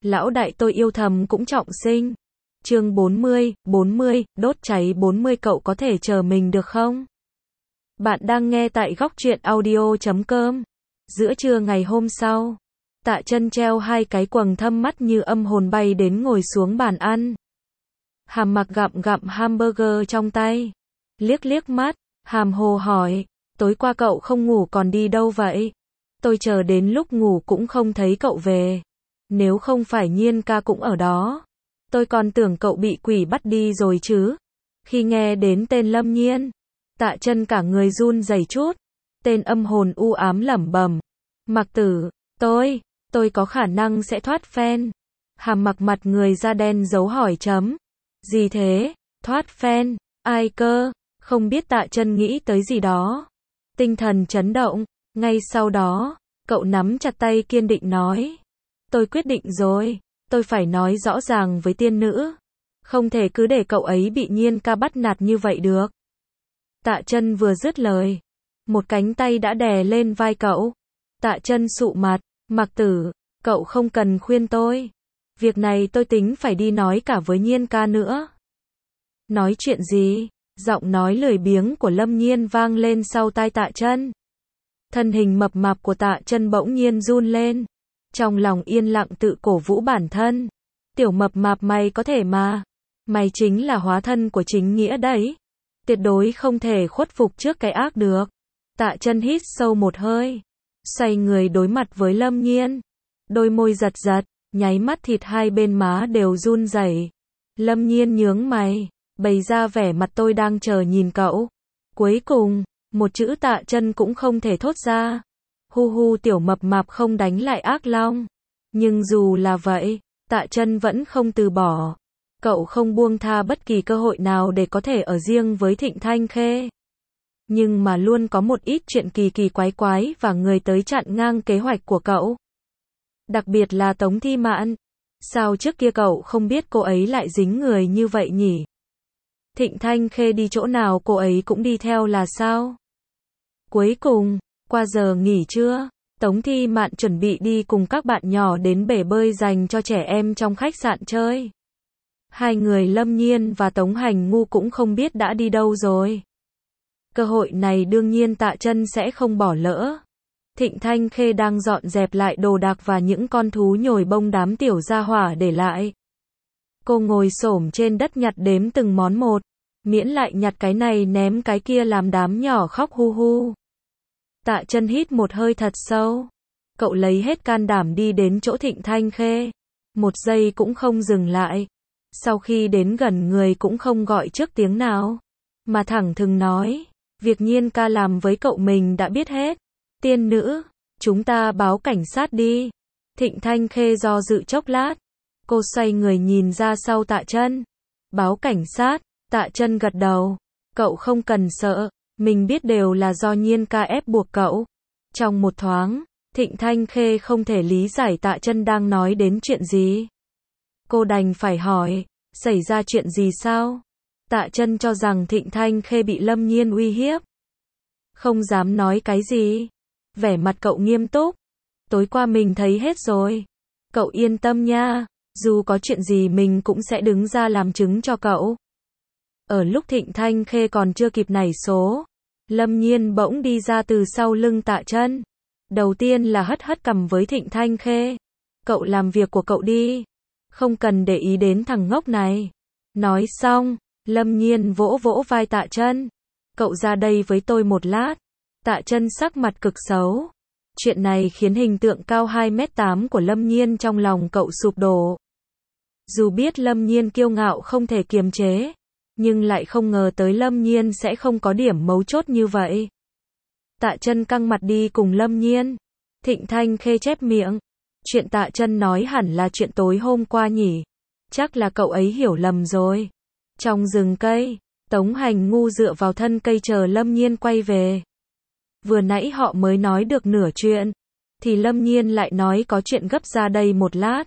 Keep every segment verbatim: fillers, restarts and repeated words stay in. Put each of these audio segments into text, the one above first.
Lão đại tôi yêu thầm cũng trọng sinh. Chương bốn mươi, bốn mươi, đốt cháy bốn mươi cậu có thể chờ mình được không? Bạn đang nghe tại góc truyện audio chấm com. Giữa trưa ngày hôm sau, Tạ Chân treo hai cái quầng thâm mắt như âm hồn bay đến ngồi xuống bàn ăn. Hàm Mặc gặm gặm hamburger trong tay, liếc liếc mắt, hàm hồ hỏi, tối qua cậu không ngủ còn đi đâu vậy? Tôi chờ đến lúc ngủ cũng không thấy cậu về. Nếu không phải Nhiên ca cũng ở đó, tôi còn tưởng cậu bị quỷ bắt đi rồi chứ. Khi nghe đến tên Lâm Nhiên, Tạ Chân cả người run rẩy chút. Tên âm hồn u ám lẩm bẩm, Mặc tử, tôi, tôi có khả năng sẽ thoát phen. Hàm Mặc mặt người da đen dấu hỏi chấm. Gì thế, thoát phen, ai cơ? Không biết Tạ Chân nghĩ tới gì đó. Tinh thần chấn động, ngay sau đó, cậu nắm chặt tay kiên định nói. Tôi quyết định rồi, tôi phải nói rõ ràng với tiên nữ. Không thể cứ để cậu ấy bị Nhiên ca bắt nạt như vậy được. Tạ Chân vừa dứt lời, một cánh tay đã đè lên vai cậu. Tạ Chân sụ mặt, Mặc tử, cậu không cần khuyên tôi. Việc này tôi tính phải đi nói cả với Nhiên ca nữa. Nói chuyện gì? Giọng nói lười biếng của Lâm Nhiên vang lên sau tai Tạ Chân. Thân hình mập mạp của Tạ Chân bỗng nhiên run lên. Trong lòng yên lặng tự cổ vũ bản thân. Tiểu mập mạp mày có thể mà. Mày chính là hóa thân của chính nghĩa đấy. Tuyệt đối không thể khuất phục trước cái ác được. Tạ Chân hít sâu một hơi. Xoay người đối mặt với Lâm Nhiên. Đôi môi giật giật, nháy mắt thịt hai bên má đều run rẩy. Lâm Nhiên nhướng mày, bày ra vẻ mặt tôi đang chờ nhìn cậu. Cuối cùng, một chữ Tạ Chân cũng không thể thốt ra. Hu hu tiểu mập mạp không đánh lại ác long. Nhưng dù là vậy, Tạ Chân vẫn không từ bỏ. Cậu không buông tha bất kỳ cơ hội nào để có thể ở riêng với Thịnh Thanh Khê. Nhưng mà luôn có một ít chuyện kỳ kỳ quái quái và người tới chặn ngang kế hoạch của cậu. Đặc biệt là Tống Thi Mạn. Sao trước kia cậu không biết cô ấy lại dính người như vậy nhỉ? Thịnh Thanh Khê đi chỗ nào cô ấy cũng đi theo là sao? Cuối cùng, qua giờ nghỉ trưa, Tống Thi Mạn chuẩn bị đi cùng các bạn nhỏ đến bể bơi dành cho trẻ em trong khách sạn chơi. Hai người Lâm Nhiên và Tống Hành Ngu cũng không biết đã đi đâu rồi. Cơ hội này đương nhiên Tạ Chân sẽ không bỏ lỡ. Thịnh Thanh Khê đang dọn dẹp lại đồ đạc và những con thú nhồi bông đám tiểu gia hỏa để lại. Cô ngồi xổm trên đất nhặt đếm từng món một, miễn lại nhặt cái này ném cái kia làm đám nhỏ khóc hu hu. Tạ Chân hít một hơi thật sâu. Cậu lấy hết can đảm đi đến chỗ Thịnh Thanh Khê. Một giây cũng không dừng lại. Sau khi đến gần người cũng không gọi trước tiếng nào. Mà thẳng thừng nói. Việc Nhiên ca làm với cậu mình đã biết hết. Tiên nữ, chúng ta báo cảnh sát đi. Thịnh Thanh Khê do dự chốc lát. Cô xoay người nhìn ra sau Tạ Chân. Báo cảnh sát, Tạ Chân gật đầu. Cậu không cần sợ. Mình biết đều là do Nhiên ca ép buộc cậu. Trong một thoáng, Thịnh Thanh Khê không thể lý giải Tạ Chân đang nói đến chuyện gì. Cô đành phải hỏi, xảy ra chuyện gì sao? Tạ Chân cho rằng Thịnh Thanh Khê bị Lâm Nhiên uy hiếp. Không dám nói cái gì. Vẻ mặt cậu nghiêm túc. Tối qua mình thấy hết rồi. Cậu yên tâm nha, dù có chuyện gì mình cũng sẽ đứng ra làm chứng cho cậu. Ở lúc Thịnh Thanh Khê còn chưa kịp nảy số, Lâm Nhiên bỗng đi ra từ sau lưng Tạ Chân. Đầu tiên là hất hất cằm với Thịnh Thanh Khê. Cậu làm việc của cậu đi. Không cần để ý đến thằng ngốc này. Nói xong, Lâm Nhiên vỗ vỗ vai Tạ Chân. Cậu ra đây với tôi một lát. Tạ Chân sắc mặt cực xấu. Chuyện này khiến hình tượng cao hai mét tám của Lâm Nhiên trong lòng cậu sụp đổ. Dù biết Lâm Nhiên kiêu ngạo không thể kiềm chế, nhưng lại không ngờ tới Lâm Nhiên sẽ không có điểm mấu chốt như vậy. Tạ Chân căng mặt đi cùng Lâm Nhiên. Thịnh Thanh Khê chép miệng. Chuyện Tạ Chân nói hẳn là chuyện tối hôm qua nhỉ. Chắc là cậu ấy hiểu lầm rồi. Trong rừng cây, Tống Hành Ngu dựa vào thân cây chờ Lâm Nhiên quay về. Vừa nãy họ mới nói được nửa chuyện, thì Lâm Nhiên lại nói có chuyện gấp ra đây một lát.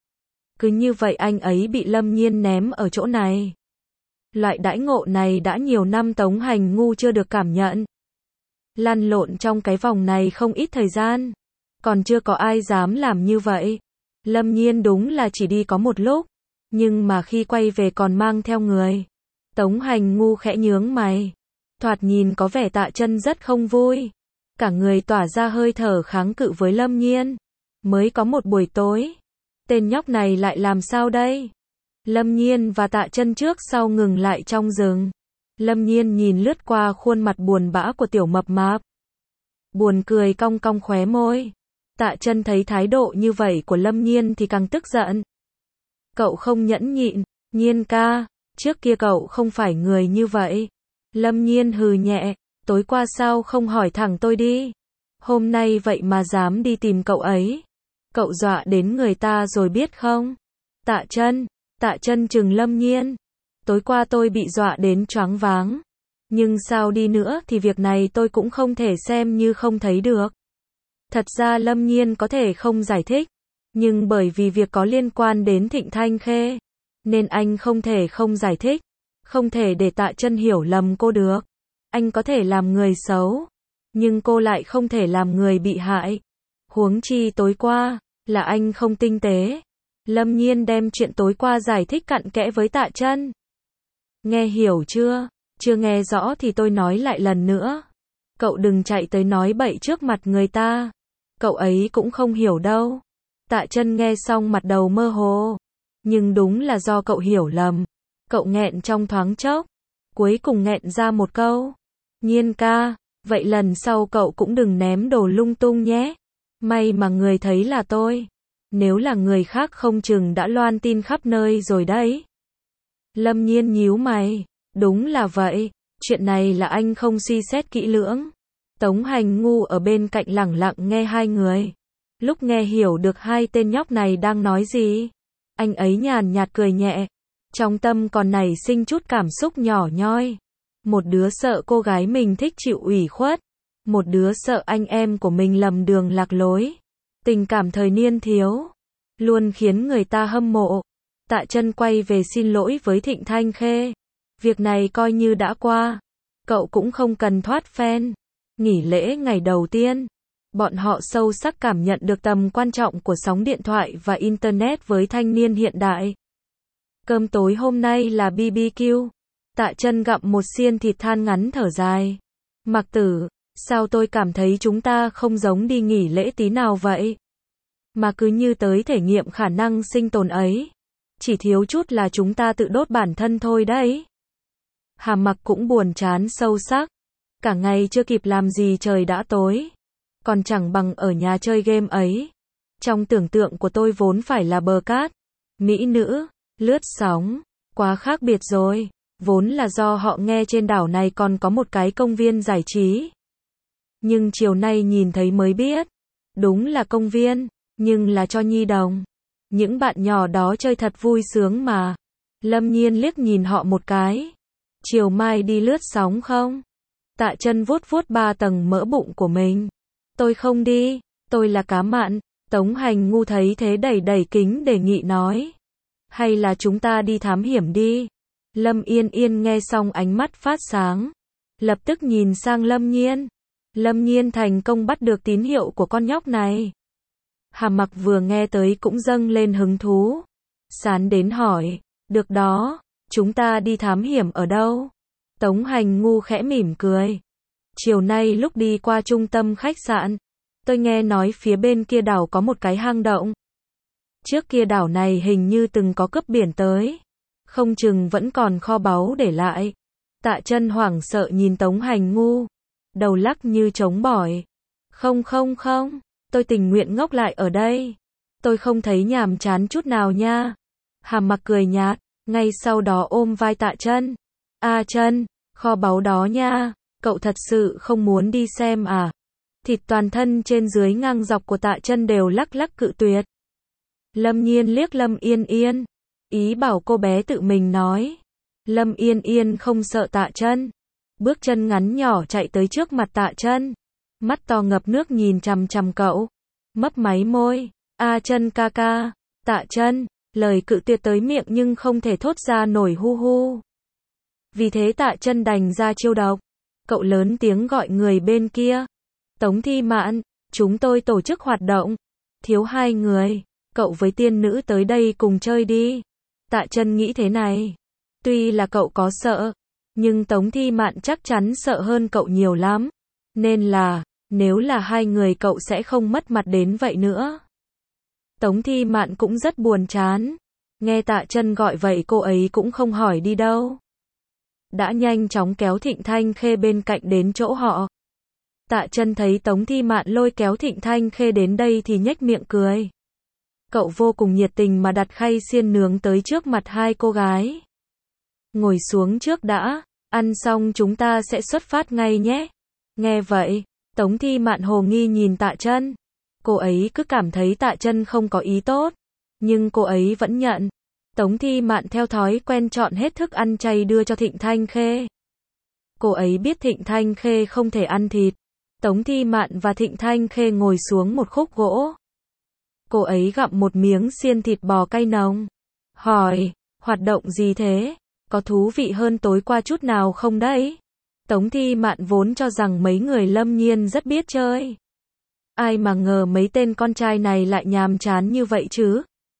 Cứ như vậy anh ấy bị Lâm Nhiên ném ở chỗ này. Loại đãi ngộ này đã nhiều năm Tống Hành Ngu chưa được cảm nhận. Lăn lộn trong cái vòng này không ít thời gian, còn chưa có ai dám làm như vậy. Lâm Nhiên đúng là chỉ đi có một lúc, nhưng mà khi quay về còn mang theo người. Tống Hành Ngu khẽ nhướng mày. Thoạt nhìn có vẻ Tạ Chân rất không vui. Cả người tỏa ra hơi thở kháng cự với Lâm Nhiên. Mới có một buổi tối. Tên nhóc này lại làm sao đây? Lâm Nhiên và Tạ Chân trước sau ngừng lại trong rừng. Lâm Nhiên nhìn lướt qua khuôn mặt buồn bã của tiểu mập mạp. Buồn cười cong cong khóe môi. Tạ Chân thấy thái độ như vậy của Lâm Nhiên thì càng tức giận. Cậu không nhẫn nhịn, Nhiên ca, trước kia cậu không phải người như vậy. Lâm Nhiên hừ nhẹ, tối qua sao không hỏi thẳng tôi đi. Hôm nay vậy mà dám đi tìm cậu ấy. Cậu dọa đến người ta rồi biết không? Tạ Chân, Tạ Chân trừng Lâm Nhiên. Tối qua tôi bị dọa đến choáng váng. Nhưng sao đi nữa thì việc này tôi cũng không thể xem như không thấy được. Thật ra Lâm Nhiên có thể không giải thích. Nhưng bởi vì việc có liên quan đến Thịnh Thanh Khê. Nên anh không thể không giải thích. Không thể để Tạ Chân hiểu lầm cô được. Anh có thể làm người xấu. Nhưng cô lại không thể làm người bị hại. Huống chi tối qua, là anh không tinh tế. Lâm Nhiên đem chuyện tối qua giải thích cặn kẽ với Tạ Chân. Nghe hiểu chưa? Chưa nghe rõ thì tôi nói lại lần nữa. Cậu đừng chạy tới nói bậy trước mặt người ta. Cậu ấy cũng không hiểu đâu. Tạ Chân nghe xong mặt đầu mơ hồ. Nhưng đúng là do cậu hiểu lầm. Cậu nghẹn trong thoáng chốc. Cuối cùng nghẹn ra một câu. Nhiên ca, vậy lần sau cậu cũng đừng ném đồ lung tung nhé. May mà người thấy là tôi. Nếu là người khác không chừng đã loan tin khắp nơi rồi đấy. Lâm Nhiên nhíu mày. Đúng là vậy. Chuyện này là anh không suy xét kỹ lưỡng. Tống Hành Ngu ở bên cạnh lẳng lặng nghe hai người. Lúc nghe hiểu được hai tên nhóc này đang nói gì, anh ấy nhàn nhạt cười nhẹ. Trong tâm còn nảy sinh chút cảm xúc nhỏ nhoi. Một đứa sợ cô gái mình thích chịu ủy khuất. Một đứa sợ anh em của mình lầm đường lạc lối. Tình cảm thời niên thiếu. Luôn khiến người ta hâm mộ. Tạ Chân quay về xin lỗi với Thịnh Thanh Khê. Việc này coi như đã qua. Cậu cũng không cần thoát phen. Nghỉ lễ ngày đầu tiên. Bọn họ sâu sắc cảm nhận được tầm quan trọng của sóng điện thoại và Internet với thanh niên hiện đại. Cơm tối hôm nay là bê bê quy. Tạ Chân gặm một xiên thịt than ngắn thở dài. Mạc Tử, sao tôi cảm thấy chúng ta không giống đi nghỉ lễ tí nào vậy? Mà cứ như tới thể nghiệm khả năng sinh tồn ấy. Chỉ thiếu chút là chúng ta tự đốt bản thân thôi đấy. Hà Mặc cũng buồn chán sâu sắc. Cả ngày chưa kịp làm gì trời đã tối. Còn chẳng bằng ở nhà chơi game ấy. Trong tưởng tượng của tôi vốn phải là bờ cát, mỹ nữ, lướt sóng. Quá khác biệt rồi. Vốn là do họ nghe trên đảo này còn có một cái công viên giải trí. Nhưng chiều nay nhìn thấy mới biết. Đúng là công viên, nhưng là cho nhi đồng. Những bạn nhỏ đó chơi thật vui sướng mà. Lâm Nhiên liếc nhìn họ một cái. Chiều mai đi lướt sóng không? Tạ Chân vuốt vuốt ba tầng mỡ bụng của mình. Tôi không đi, tôi là cá mặn. Tống Hành Ngu thấy thế đẩy đẩy kính đề nghị nói. Hay là chúng ta đi thám hiểm đi. Lâm Yên Yên nghe xong ánh mắt phát sáng. Lập tức nhìn sang Lâm Nhiên. Lâm Nhiên thành công bắt được tín hiệu của con nhóc này. Hà Mặc vừa nghe tới cũng dâng lên hứng thú. Sán đến hỏi. Được đó, chúng ta đi thám hiểm ở đâu? Tống Hành Ngu khẽ mỉm cười. Chiều nay lúc đi qua trung tâm khách sạn, tôi nghe nói phía bên kia đảo có một cái hang động. Trước kia đảo này hình như từng có cướp biển tới. Không chừng vẫn còn kho báu để lại. Tạ Chân hoảng sợ nhìn Tống Hành Ngu. Đầu lắc như trống bỏi. Không không không, tôi tình nguyện ngốc lại ở đây. Tôi không thấy nhàm chán chút nào nha. Hà Mặc cười nhạt, ngay sau đó ôm vai Tạ Chân. A Chân, kho báu đó nha, cậu thật sự không muốn đi xem à? Thịt toàn thân trên dưới ngang dọc của Tạ Chân đều lắc lắc cự tuyệt. Lâm Nhiên liếc Lâm Yên Yên, ý bảo cô bé tự mình nói. Lâm Yên Yên không sợ Tạ Chân, bước chân ngắn nhỏ chạy tới trước mặt Tạ Chân, mắt to ngập nước nhìn chằm chằm cậu, mấp máy môi. A Chân ca ca. Tạ Chân, lời cự tuyệt tới miệng nhưng không thể thốt ra nổi hu hu. Vì thế Tạ Chân đành ra chiêu độc. Cậu lớn tiếng gọi người bên kia. Tống Thi Mạn, chúng tôi tổ chức hoạt động. Thiếu hai người. cậu với tiên nữ tới đây cùng chơi đi. Tạ Chân nghĩ thế này. Tuy là cậu có sợ, nhưng Tống Thi Mạn chắc chắn sợ hơn cậu nhiều lắm. Nên là, nếu là hai người cậu sẽ không mất mặt đến vậy nữa. Tống Thi Mạn cũng rất buồn chán. Nghe Tạ Chân gọi vậy cô ấy cũng không hỏi đi đâu. Đã nhanh chóng kéo Thịnh Thanh Khê bên cạnh đến chỗ họ. Tạ Chân thấy Tống Thi Mạn lôi kéo Thịnh Thanh Khê đến đây thì nhếch miệng cười. Cậu vô cùng nhiệt tình mà đặt khay xiên nướng tới trước mặt hai cô gái. Ngồi xuống trước đã, ăn xong chúng ta sẽ xuất phát ngay nhé. Nghe vậy, Tống Thi Mạn hồ nghi nhìn Tạ Chân. Cô ấy cứ cảm thấy Tạ Chân không có ý tốt, nhưng cô ấy vẫn nhận. Tống Thi Mạn theo thói quen chọn hết thức ăn chay đưa cho Thịnh Thanh Khê. Cô ấy biết Thịnh Thanh Khê không thể ăn thịt. Tống Thi Mạn và Thịnh Thanh Khê ngồi xuống một khúc gỗ. Cô ấy gặm một miếng xiên thịt bò cay nồng. Hỏi, hoạt động gì thế? Có thú vị hơn tối qua chút nào không đấy? Tống Thi Mạn vốn cho rằng mấy người Lâm Nhiên rất biết chơi. Ai mà ngờ mấy tên con trai này lại nhàm chán như vậy chứ?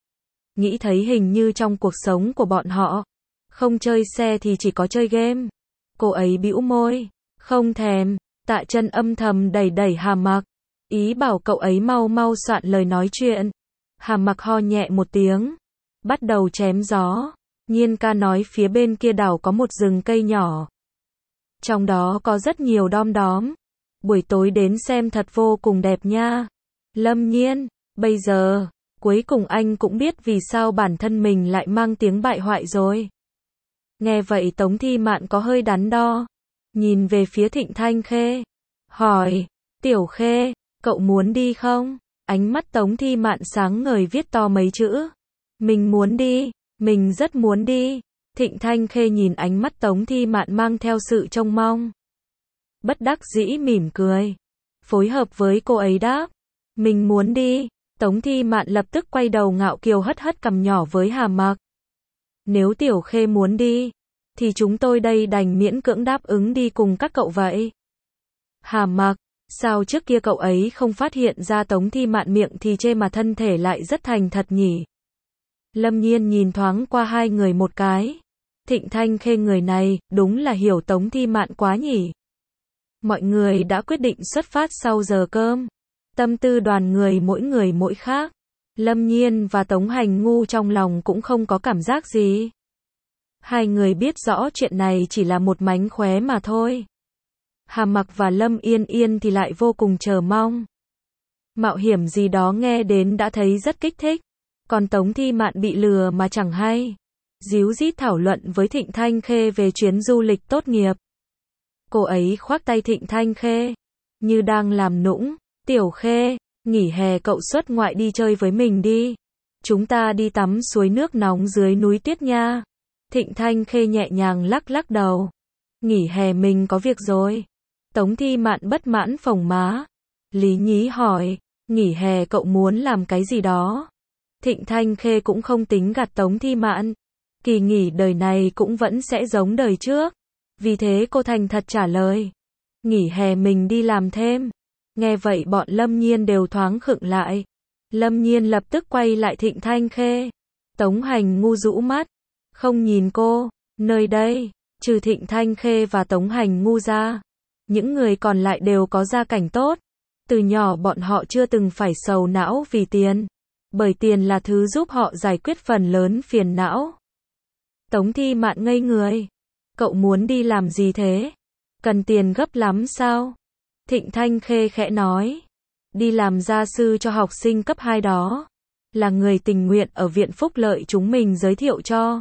Nghĩ thấy hình như trong cuộc sống của bọn họ, không chơi xe thì chỉ có chơi game. Cô ấy bĩu môi, không thèm. Tạ Chân âm thầm đẩy đẩy Hà Mặc, ý bảo cậu ấy mau mau soạn lời nói chuyện. Hà Mặc ho nhẹ một tiếng, bắt đầu chém gió. Nhiên ca nói phía bên kia đảo có một rừng cây nhỏ. Trong đó có rất nhiều đom đóm. Buổi tối đến xem thật vô cùng đẹp nha. Lâm Nhiên, bây giờ, cuối cùng anh cũng biết vì sao bản thân mình lại mang tiếng bại hoại rồi. Nghe vậy Tống Thi Mạn có hơi đắn đo. Nhìn về phía Thịnh Thanh Khê. Hỏi, Tiểu Khê, cậu muốn đi không? Ánh mắt Tống Thi Mạn sáng ngời viết to mấy chữ. Mình muốn đi, mình rất muốn đi. Thịnh Thanh Khê nhìn ánh mắt Tống Thi Mạn mang theo sự trông mong. Bất đắc dĩ mỉm cười. Phối hợp với cô ấy đáp. Mình muốn đi. Tống Thi Mạn lập tức quay đầu ngạo kiều hất hất cằm nhỏ với Hà Mặc. Nếu Tiểu Khê muốn đi, thì chúng tôi đây đành miễn cưỡng đáp ứng đi cùng các cậu vậy. Hà Mặc, sao trước kia cậu ấy không phát hiện ra Tống Thi Mạn miệng thì chê mà thân thể lại rất thành thật nhỉ? Lâm Nhiên nhìn thoáng qua hai người một cái. Thịnh Thanh Khê người này, đúng là hiểu Tống Thi Mạn quá nhỉ. Mọi người đã quyết định xuất phát sau giờ cơm. Tâm tư đoàn người mỗi người mỗi khác. Lâm Nhiên và Tống Hành Ngu trong lòng cũng không có cảm giác gì. Hai người biết rõ chuyện này chỉ là một mánh khóe mà thôi. Hà Mặc và Lâm Yên Yên thì lại vô cùng chờ mong. Mạo hiểm gì đó nghe đến đã thấy rất kích thích. Còn Tống Thi Mạn bị lừa mà chẳng hay. Díu dít thảo luận với Thịnh Thanh Khê về chuyến du lịch tốt nghiệp. Cô ấy khoác tay Thịnh Thanh Khê, như đang làm nũng. Tiểu Khê, nghỉ hè cậu xuất ngoại đi chơi với mình đi. Chúng ta đi tắm suối nước nóng dưới núi tuyết nha. Thịnh Thanh Khê nhẹ nhàng lắc lắc đầu. Nghỉ hè mình có việc rồi. Tống Thi Mạn bất mãn phồng má. Lý nhí hỏi, nghỉ hè cậu muốn làm cái gì đó? Thịnh Thanh Khê cũng không tính gạt Tống Thi Mạn. Kỳ nghỉ đời này cũng vẫn sẽ giống đời trước. Vì thế cô thành thật trả lời. Nghỉ hè mình đi làm thêm. Nghe vậy bọn Lâm Nhiên đều thoáng khựng lại. Lâm Nhiên lập tức quay lại Thịnh Thanh Khê. Tống Hành Ngu rũ mắt. Không nhìn cô. Nơi đây, trừ Thịnh Thanh Khê và Tống Hành Ngu ra, những người còn lại đều có gia cảnh tốt. Từ nhỏ bọn họ chưa từng phải sầu não vì tiền. Bởi tiền là thứ giúp họ giải quyết phần lớn phiền não. Tống Thi Mạn ngây người. Cậu muốn đi làm gì thế? Cần tiền gấp lắm sao? Thịnh Thanh Khê khẽ nói. Đi làm gia sư cho học sinh cấp hai đó. Là người tình nguyện ở viện phúc lợi chúng mình giới thiệu cho.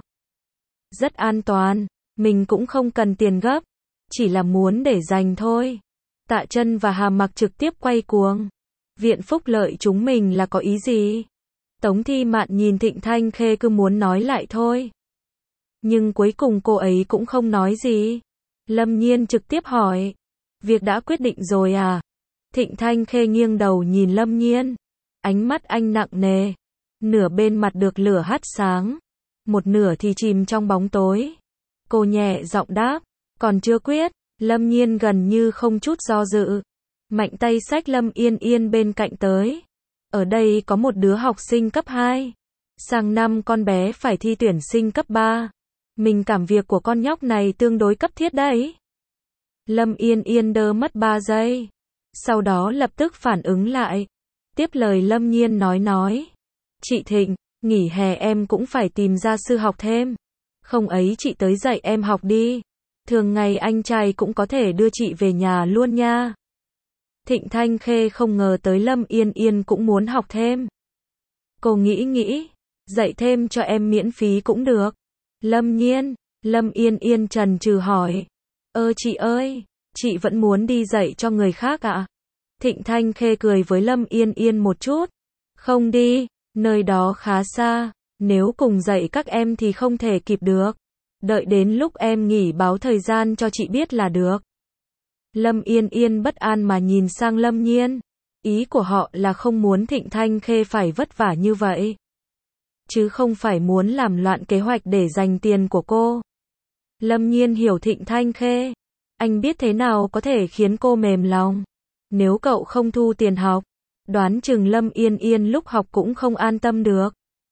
Rất an toàn. Mình cũng không cần tiền gấp. Chỉ là muốn để dành thôi. Tạ Chân và Hà Mặc trực tiếp quay cuồng. Viện phúc lợi chúng mình là có ý gì? Tống Thi Mạn nhìn Thịnh Thanh Khê cứ muốn nói lại thôi. Nhưng cuối cùng cô ấy cũng không nói gì. Lâm Nhiên trực tiếp hỏi. Việc đã quyết định rồi à? Thịnh Thanh Khê nghiêng đầu nhìn Lâm Nhiên. Ánh mắt anh nặng nề. Nửa bên mặt được lửa hắt sáng. Một nửa thì chìm trong bóng tối. Cô nhẹ giọng đáp. Còn chưa quyết. Lâm Nhiên gần như không chút do dự. Mạnh tay xách Lâm Yên Yên bên cạnh tới. Ở đây có một đứa học sinh cấp hai. Sang năm con bé phải thi tuyển sinh cấp ba. Mình cảm việc của con nhóc này tương đối cấp thiết đấy. Lâm Yên Yên đơ mất ba giây. Sau đó lập tức phản ứng lại. Tiếp lời Lâm Nhiên nói nói. Chị Thịnh, nghỉ hè em cũng phải tìm gia sư học thêm. Không ấy chị tới dạy em học đi. Thường ngày anh trai cũng có thể đưa chị về nhà luôn nha. Thịnh Thanh Khê không ngờ tới Lâm Yên Yên cũng muốn học thêm. Cô nghĩ nghĩ, dạy thêm cho em miễn phí cũng được. Lâm Nhiên, Lâm Yên Yên chần chừ hỏi. Ơ chị ơi, chị vẫn muốn đi dạy cho người khác ạ? À? Thịnh Thanh Khê cười với Lâm Yên Yên một chút. Không đi, nơi đó khá xa, nếu cùng dạy các em thì không thể kịp được. Đợi đến lúc em nghỉ báo thời gian cho chị biết là được. Lâm Yên Yên bất an mà nhìn sang Lâm Nhiên. Ý của họ là không muốn Thịnh Thanh Khê phải vất vả như vậy. Chứ không phải muốn làm loạn kế hoạch để giành tiền của cô. Lâm Nhiên hiểu Thịnh Thanh Khê. Anh biết thế nào có thể khiến cô mềm lòng. Nếu cậu không thu tiền học, đoán chừng Lâm Yên Yên lúc học cũng không an tâm được.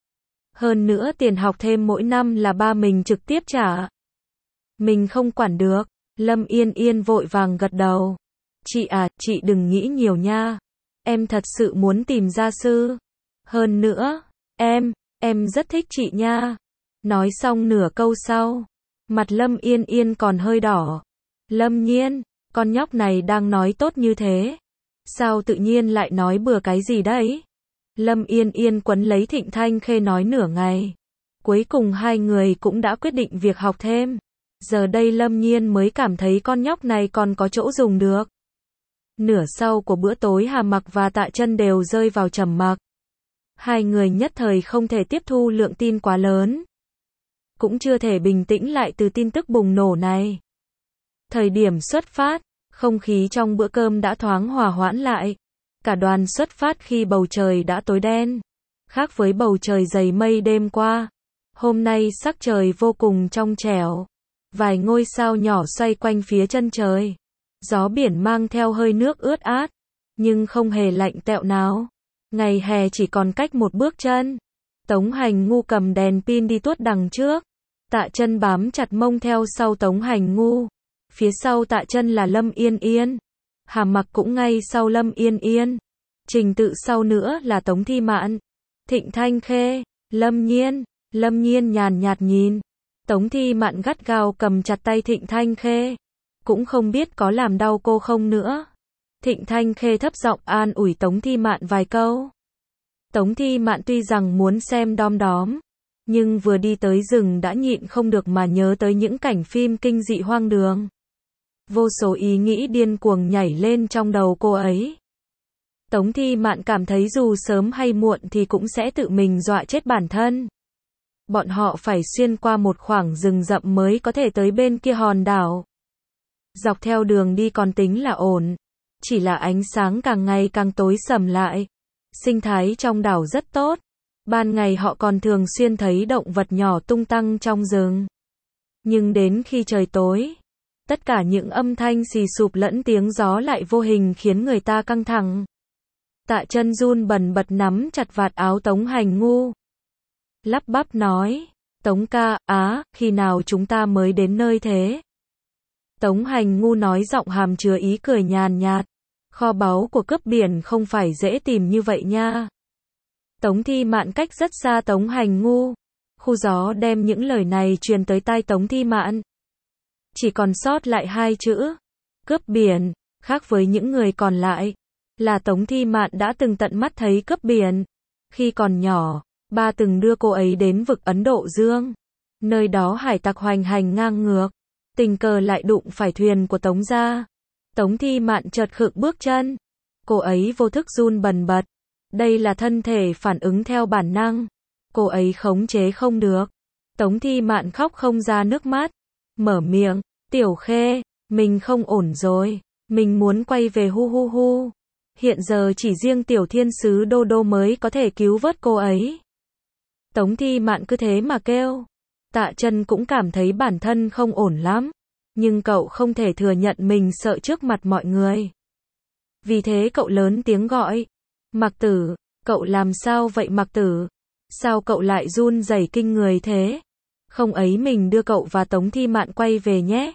Hơn nữa tiền học thêm mỗi năm là ba mình trực tiếp trả. Mình không quản được. Lâm Yên Yên vội vàng gật đầu. Chị à, chị đừng nghĩ nhiều nha. Em thật sự muốn tìm gia sư. Hơn nữa, em, em rất thích chị nha. Nói xong nửa câu sau, mặt Lâm Yên Yên còn hơi đỏ. Lâm Nhiên, con nhóc này đang nói tốt như thế. Sao tự nhiên lại nói bừa cái gì đấy? Lâm Yên Yên quấn lấy Thịnh Thanh Khê nói nửa ngày. Cuối cùng hai người cũng đã quyết định việc học thêm. Giờ đây Lâm Nhiên mới cảm thấy con nhóc này còn có chỗ dùng được. Nửa sau của bữa tối Hà Mặc và Tạ Chân đều rơi vào trầm mặc. Hai người nhất thời không thể tiếp thu lượng tin quá lớn. Cũng chưa thể bình tĩnh lại từ tin tức bùng nổ này. Thời điểm xuất phát, không khí trong bữa cơm đã thoáng hòa hoãn lại. Cả đoàn xuất phát khi bầu trời đã tối đen. Khác với bầu trời dày mây đêm qua, hôm nay sắc trời vô cùng trong trẻo. Vài ngôi sao nhỏ xoay quanh phía chân trời. Gió biển mang theo hơi nước ướt át, nhưng không hề lạnh tẹo nào. Ngày hè chỉ còn cách một bước chân. Tống Hành Ngu cầm đèn pin đi tuốt đằng trước. Tạ Chân bám chặt mông theo sau Tống Hành Ngu. Phía sau Tạ Chân là Lâm Yên Yên. Hà Mặc cũng ngay sau Lâm Yên Yên. Trình tự sau nữa là Tống Thi Mạn, Thịnh Thanh Khê, Lâm Nhiên. Lâm Nhiên nhàn nhạt nhìn. Tống Thi Mạn gắt gao cầm chặt tay Thịnh Thanh Khê. Cũng không biết có làm đau cô không nữa. Thịnh Thanh Khê thấp giọng an ủi Tống Thi Mạn vài câu. Tống Thi Mạn tuy rằng muốn xem đom đóm, nhưng vừa đi tới rừng đã nhịn không được mà nhớ tới những cảnh phim kinh dị hoang đường. Vô số ý nghĩ điên cuồng nhảy lên trong đầu cô ấy. Tống Thi Mạn cảm thấy dù sớm hay muộn thì cũng sẽ tự mình dọa chết bản thân. Bọn họ phải xuyên qua một khoảng rừng rậm mới có thể tới bên kia hòn đảo. Dọc theo đường đi còn tính là ổn. Chỉ là ánh sáng càng ngày càng tối sầm lại. Sinh thái trong đảo rất tốt. Ban ngày họ còn thường xuyên thấy động vật nhỏ tung tăng trong rừng. Nhưng đến khi trời tối, tất cả những âm thanh xì sụp lẫn tiếng gió lại vô hình khiến người ta căng thẳng. Tạ Chân run bần bật nắm chặt vạt áo Tống Hành Ngu. Lắp bắp nói, Tống ca, á, khi nào chúng ta mới đến nơi thế? Tống Hành Ngu nói giọng hàm chứa ý cười nhàn nhạt. Kho báu của cướp biển không phải dễ tìm như vậy nha. Tống Thi Mạn cách rất xa Tống Hành Ngu. Khu gió đem những lời này truyền tới tai Tống Thi Mạn. Chỉ còn sót lại hai chữ. Cướp biển, khác với những người còn lại. Là Tống Thi Mạn đã từng tận mắt thấy cướp biển. Khi còn nhỏ, ba từng đưa cô ấy đến vực Ấn Độ Dương. Nơi đó hải tặc hoành hành ngang ngược. Tình cờ lại đụng phải thuyền của Tống gia. Tống Thi Mạn chợt khựng bước chân. Cô ấy vô thức run bần bật. Đây là thân thể phản ứng theo bản năng. Cô ấy khống chế không được. Tống Thi Mạn khóc không ra nước mắt. Mở miệng, Tiểu Khê, mình không ổn rồi. Mình muốn quay về hu hu hu. Hiện giờ chỉ riêng Tiểu Thiên Sứ Đô Đô mới có thể cứu vớt cô ấy. Tống Thi Mạn cứ thế mà kêu. Tạ Chân cũng cảm thấy bản thân không ổn lắm. Nhưng cậu không thể thừa nhận mình sợ trước mặt mọi người. Vì thế cậu lớn tiếng gọi. Mặc Tử, Cậu làm sao vậy Mạc Tử? Sao cậu lại run rẩy kinh người thế? Không ấy mình đưa cậu và Tống Thi Mạn quay về nhé.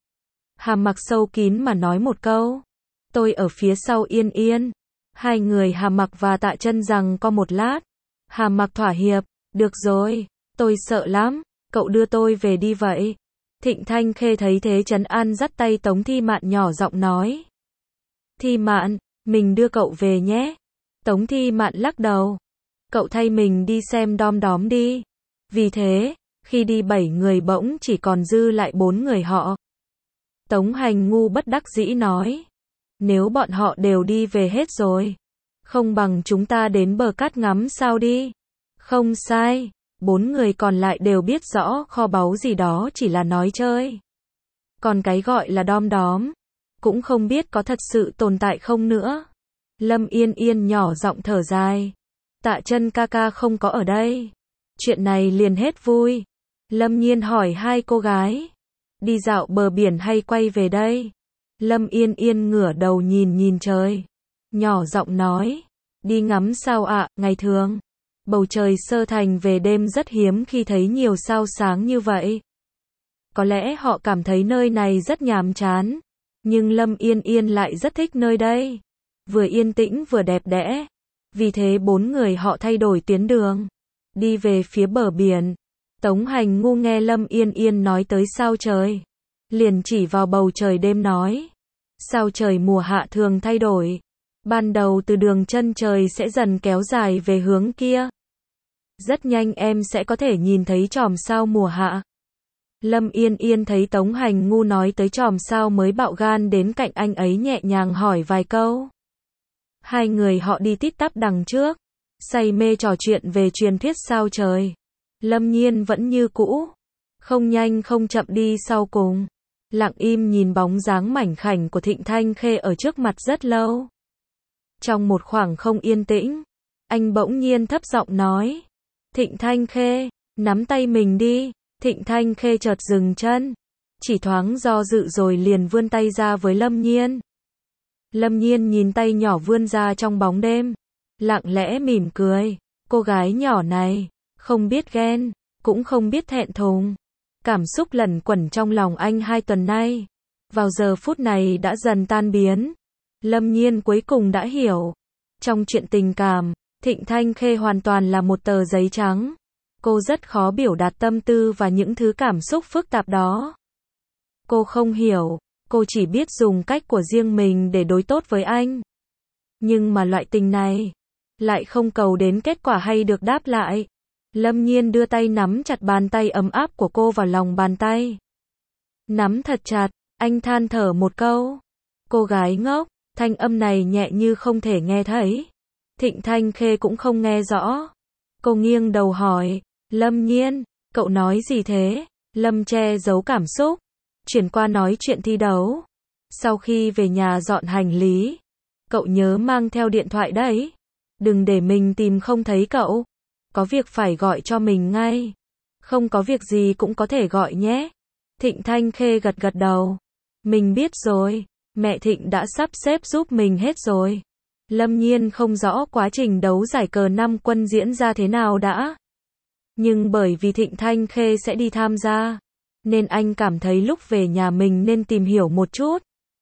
Hàm Mặc sâu kín mà nói một câu. Tôi ở phía sau Yên Yên. Hai người Hàm Mặc và Tạ Chân giằng co một lát. Hàm Mặc thỏa hiệp. Được rồi, tôi sợ lắm, cậu đưa tôi về đi vậy. Thịnh Thanh Khê thấy thế trấn an dắt tay Tống Thi Mạn nhỏ giọng nói. Thi Mạn, mình đưa cậu về nhé. Tống Thi Mạn lắc đầu. Cậu thay mình đi xem đom đóm đi. Vì thế, khi đi bảy người bỗng chỉ còn dư lại bốn người họ. Tống Hành ngu bất đắc dĩ nói. Nếu bọn họ đều đi về hết rồi, không bằng chúng ta đến bờ cát ngắm sao đi. Không sai, bốn người còn lại đều biết rõ kho báu gì đó chỉ là nói chơi. Còn cái gọi là đom đóm, cũng không biết có thật sự tồn tại không nữa. Lâm Yên Yên nhỏ giọng thở dài. Tạ Chân ca ca không có ở đây. Chuyện này liền hết vui. Lâm Nhiên hỏi hai cô gái. Đi dạo bờ biển hay quay về đây? Lâm Yên Yên ngửa đầu nhìn nhìn trời. Nhỏ giọng nói. Đi ngắm sao ạ, ngày thường. Bầu trời Sơ Thành về đêm rất hiếm khi thấy nhiều sao sáng như vậy. Có lẽ họ cảm thấy nơi này rất nhàm chán. Nhưng Lâm Yên Yên lại rất thích nơi đây. Vừa yên tĩnh vừa đẹp đẽ. Vì thế bốn người họ thay đổi tuyến đường. Đi về phía bờ biển. Tống Hành ngu nghe Lâm Yên Yên nói tới sao trời. Liền chỉ vào bầu trời đêm nói. Sao trời mùa hạ thường thay đổi. Ban đầu từ đường chân trời sẽ dần kéo dài về hướng kia. Rất nhanh em sẽ có thể nhìn thấy chòm sao mùa hạ. Lâm Yên Yên thấy Tống Hành ngu nói tới chòm sao mới bạo gan đến cạnh anh ấy nhẹ nhàng hỏi vài câu. Hai người họ đi tít tắp đằng trước, say mê trò chuyện về truyền thuyết sao trời. Lâm Nhiên vẫn như cũ, không nhanh không chậm đi sau cùng, lặng im nhìn bóng dáng mảnh khảnh của Thịnh Thanh Khê ở trước mặt rất lâu. Trong một khoảng không yên tĩnh, anh bỗng nhiên thấp giọng nói. Thịnh Thanh Khê, nắm tay mình đi. Thịnh Thanh Khê chợt dừng chân, chỉ thoáng do dự rồi liền vươn tay ra với Lâm Nhiên. Lâm Nhiên nhìn tay nhỏ vươn ra trong bóng đêm, lặng lẽ mỉm cười. Cô gái nhỏ này, không biết ghen, cũng không biết thẹn thùng. Cảm xúc lẩn quẩn trong lòng anh hai tuần nay, vào giờ phút này đã dần tan biến. Lâm Nhiên cuối cùng đã hiểu. Trong chuyện tình cảm, Thịnh Thanh Khê hoàn toàn là một tờ giấy trắng. Cô rất khó biểu đạt tâm tư và những thứ cảm xúc phức tạp đó. Cô không hiểu, cô chỉ biết dùng cách của riêng mình để đối tốt với anh. Nhưng mà loại tình này, lại không cầu đến kết quả hay được đáp lại. Lâm Nhiên đưa tay nắm chặt bàn tay ấm áp của cô vào lòng bàn tay. Nắm thật chặt, anh than thở một câu. Cô gái ngốc, thanh âm này nhẹ như không thể nghe thấy. Thịnh Thanh Khê cũng không nghe rõ. Cô nghiêng đầu hỏi, Lâm Nhiên, cậu nói gì thế? Lâm che giấu cảm xúc, chuyển qua nói chuyện thi đấu. Sau khi về nhà dọn hành lý, cậu nhớ mang theo điện thoại đấy. Đừng để mình tìm không thấy cậu. Có việc phải gọi cho mình ngay. Không có việc gì cũng có thể gọi nhé. Thịnh Thanh Khê gật gật đầu. Mình biết rồi, mẹ Thịnh đã sắp xếp giúp mình hết rồi. Lâm Nhiên không rõ quá trình đấu giải cờ năm quân diễn ra thế nào đã. Nhưng bởi vì Thịnh Thanh Khê sẽ đi tham gia, nên anh cảm thấy lúc về nhà mình nên tìm hiểu một chút.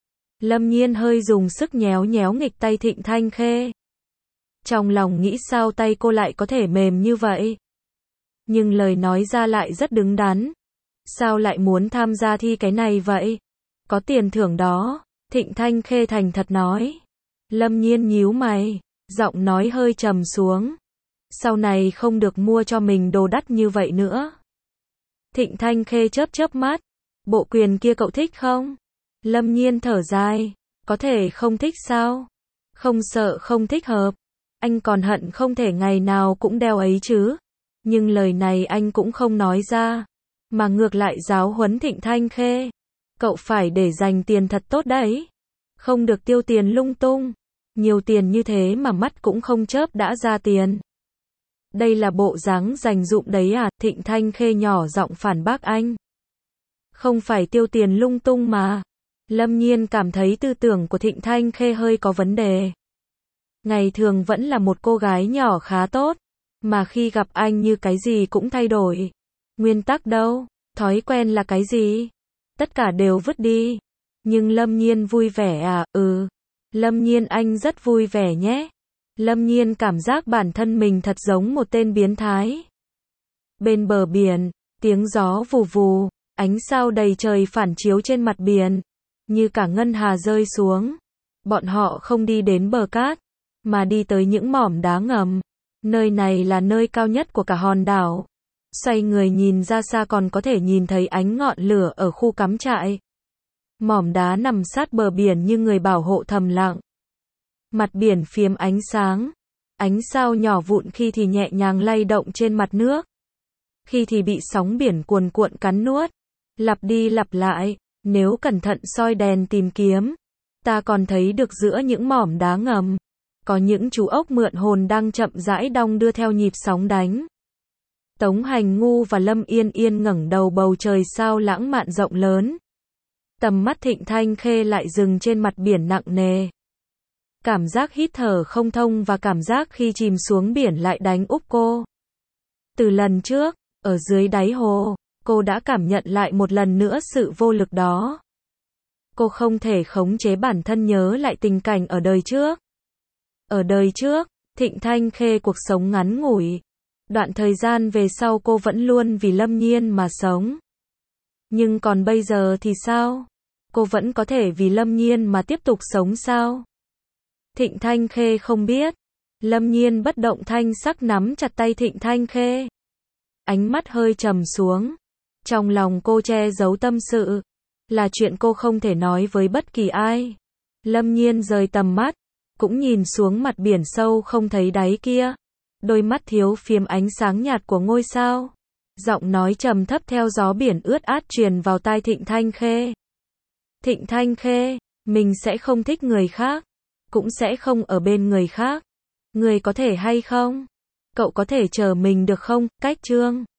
Lâm Nhiên hơi dùng sức nhéo nhéo nghịch tay Thịnh Thanh Khê. Trong lòng nghĩ sao tay cô lại có thể mềm như vậy. Nhưng lời nói ra lại rất đứng đắn. Sao lại muốn tham gia thi cái này vậy? Có tiền thưởng đó. Thịnh Thanh Khê thành thật nói. Lâm Nhiên nhíu mày, giọng nói hơi trầm xuống. Sau này không được mua cho mình đồ đắt như vậy nữa. Thịnh Thanh Khê chớp chớp mắt. Bộ quyền kia cậu thích không? Lâm Nhiên thở dài. Có thể không thích sao? Không sợ không thích hợp. Anh còn hận không thể ngày nào cũng đeo ấy chứ. Nhưng lời này anh cũng không nói ra. Mà ngược lại giáo huấn Thịnh Thanh Khê. Cậu phải để dành tiền thật tốt đấy. Không được tiêu tiền lung tung. Nhiều tiền như thế mà mắt cũng không chớp đã ra tiền. Đây là bộ dáng dành dụm đấy à? Thịnh Thanh Khê nhỏ giọng phản bác anh. Không phải tiêu tiền lung tung mà. Lâm Nhiên cảm thấy tư tưởng của Thịnh Thanh Khê hơi có vấn đề. Ngày thường vẫn là một cô gái nhỏ khá tốt, mà khi gặp anh như cái gì cũng thay đổi. Nguyên tắc đâu? Thói quen là cái gì? Tất cả đều vứt đi. Nhưng Lâm Nhiên vui vẻ à? Ừ. Lâm Nhiên anh rất vui vẻ nhé. Lâm Nhiên cảm giác bản thân mình thật giống một tên biến thái. Bên bờ biển, tiếng gió vù vù, ánh sao đầy trời phản chiếu trên mặt biển, như cả ngân hà rơi xuống. Bọn họ không đi đến bờ cát, mà đi tới những mỏm đá ngầm. Nơi này là nơi cao nhất của cả hòn đảo. Xoay người nhìn ra xa còn có thể nhìn thấy ánh ngọn lửa ở khu cắm trại. Mỏm đá nằm sát bờ biển như người bảo hộ thầm lặng. Mặt biển phiếm ánh sáng. Ánh sao nhỏ vụn khi thì nhẹ nhàng lay động trên mặt nước. Khi thì bị sóng biển cuồn cuộn cắn nuốt. Lặp đi lặp lại, nếu cẩn thận soi đèn tìm kiếm, ta còn thấy được giữa những mỏm đá ngầm, có những chú ốc mượn hồn đang chậm rãi đong đưa theo nhịp sóng đánh. Tống Hành Ngu và Lâm Yên Yên ngẩng đầu bầu trời sao lãng mạn rộng lớn. Tầm mắt Thịnh Thanh Khê lại dừng trên mặt biển nặng nề. Cảm giác hít thở không thông và cảm giác khi chìm xuống biển lại đánh úp cô. Từ lần trước, ở dưới đáy hồ, cô đã cảm nhận lại một lần nữa sự vô lực đó. Cô không thể khống chế bản thân nhớ lại tình cảnh ở đời trước. Ở đời trước, Thịnh Thanh Khê cuộc sống ngắn ngủi. Đoạn thời gian về sau cô vẫn luôn vì Lâm Nhiên mà sống. Nhưng còn bây giờ thì sao? Cô vẫn có thể vì Lâm Nhiên mà tiếp tục sống sao? Thịnh Thanh Khê không biết. Lâm Nhiên bất động thanh sắc nắm chặt tay Thịnh Thanh Khê. Ánh mắt hơi trầm xuống. Trong lòng cô che giấu tâm sự. Là chuyện cô không thể nói với bất kỳ ai. Lâm Nhiên rời tầm mắt. Cũng nhìn xuống mặt biển sâu không thấy đáy kia. Đôi mắt thiếu phiếm ánh sáng nhạt của ngôi sao. Giọng nói trầm thấp theo gió biển ướt át truyền vào tai Thịnh Thanh Khê. Thịnh Thanh Khê, mình sẽ không thích người khác. Cũng sẽ không ở bên người khác. Người có thể hay không? Cậu có thể chờ mình được không? Cách chương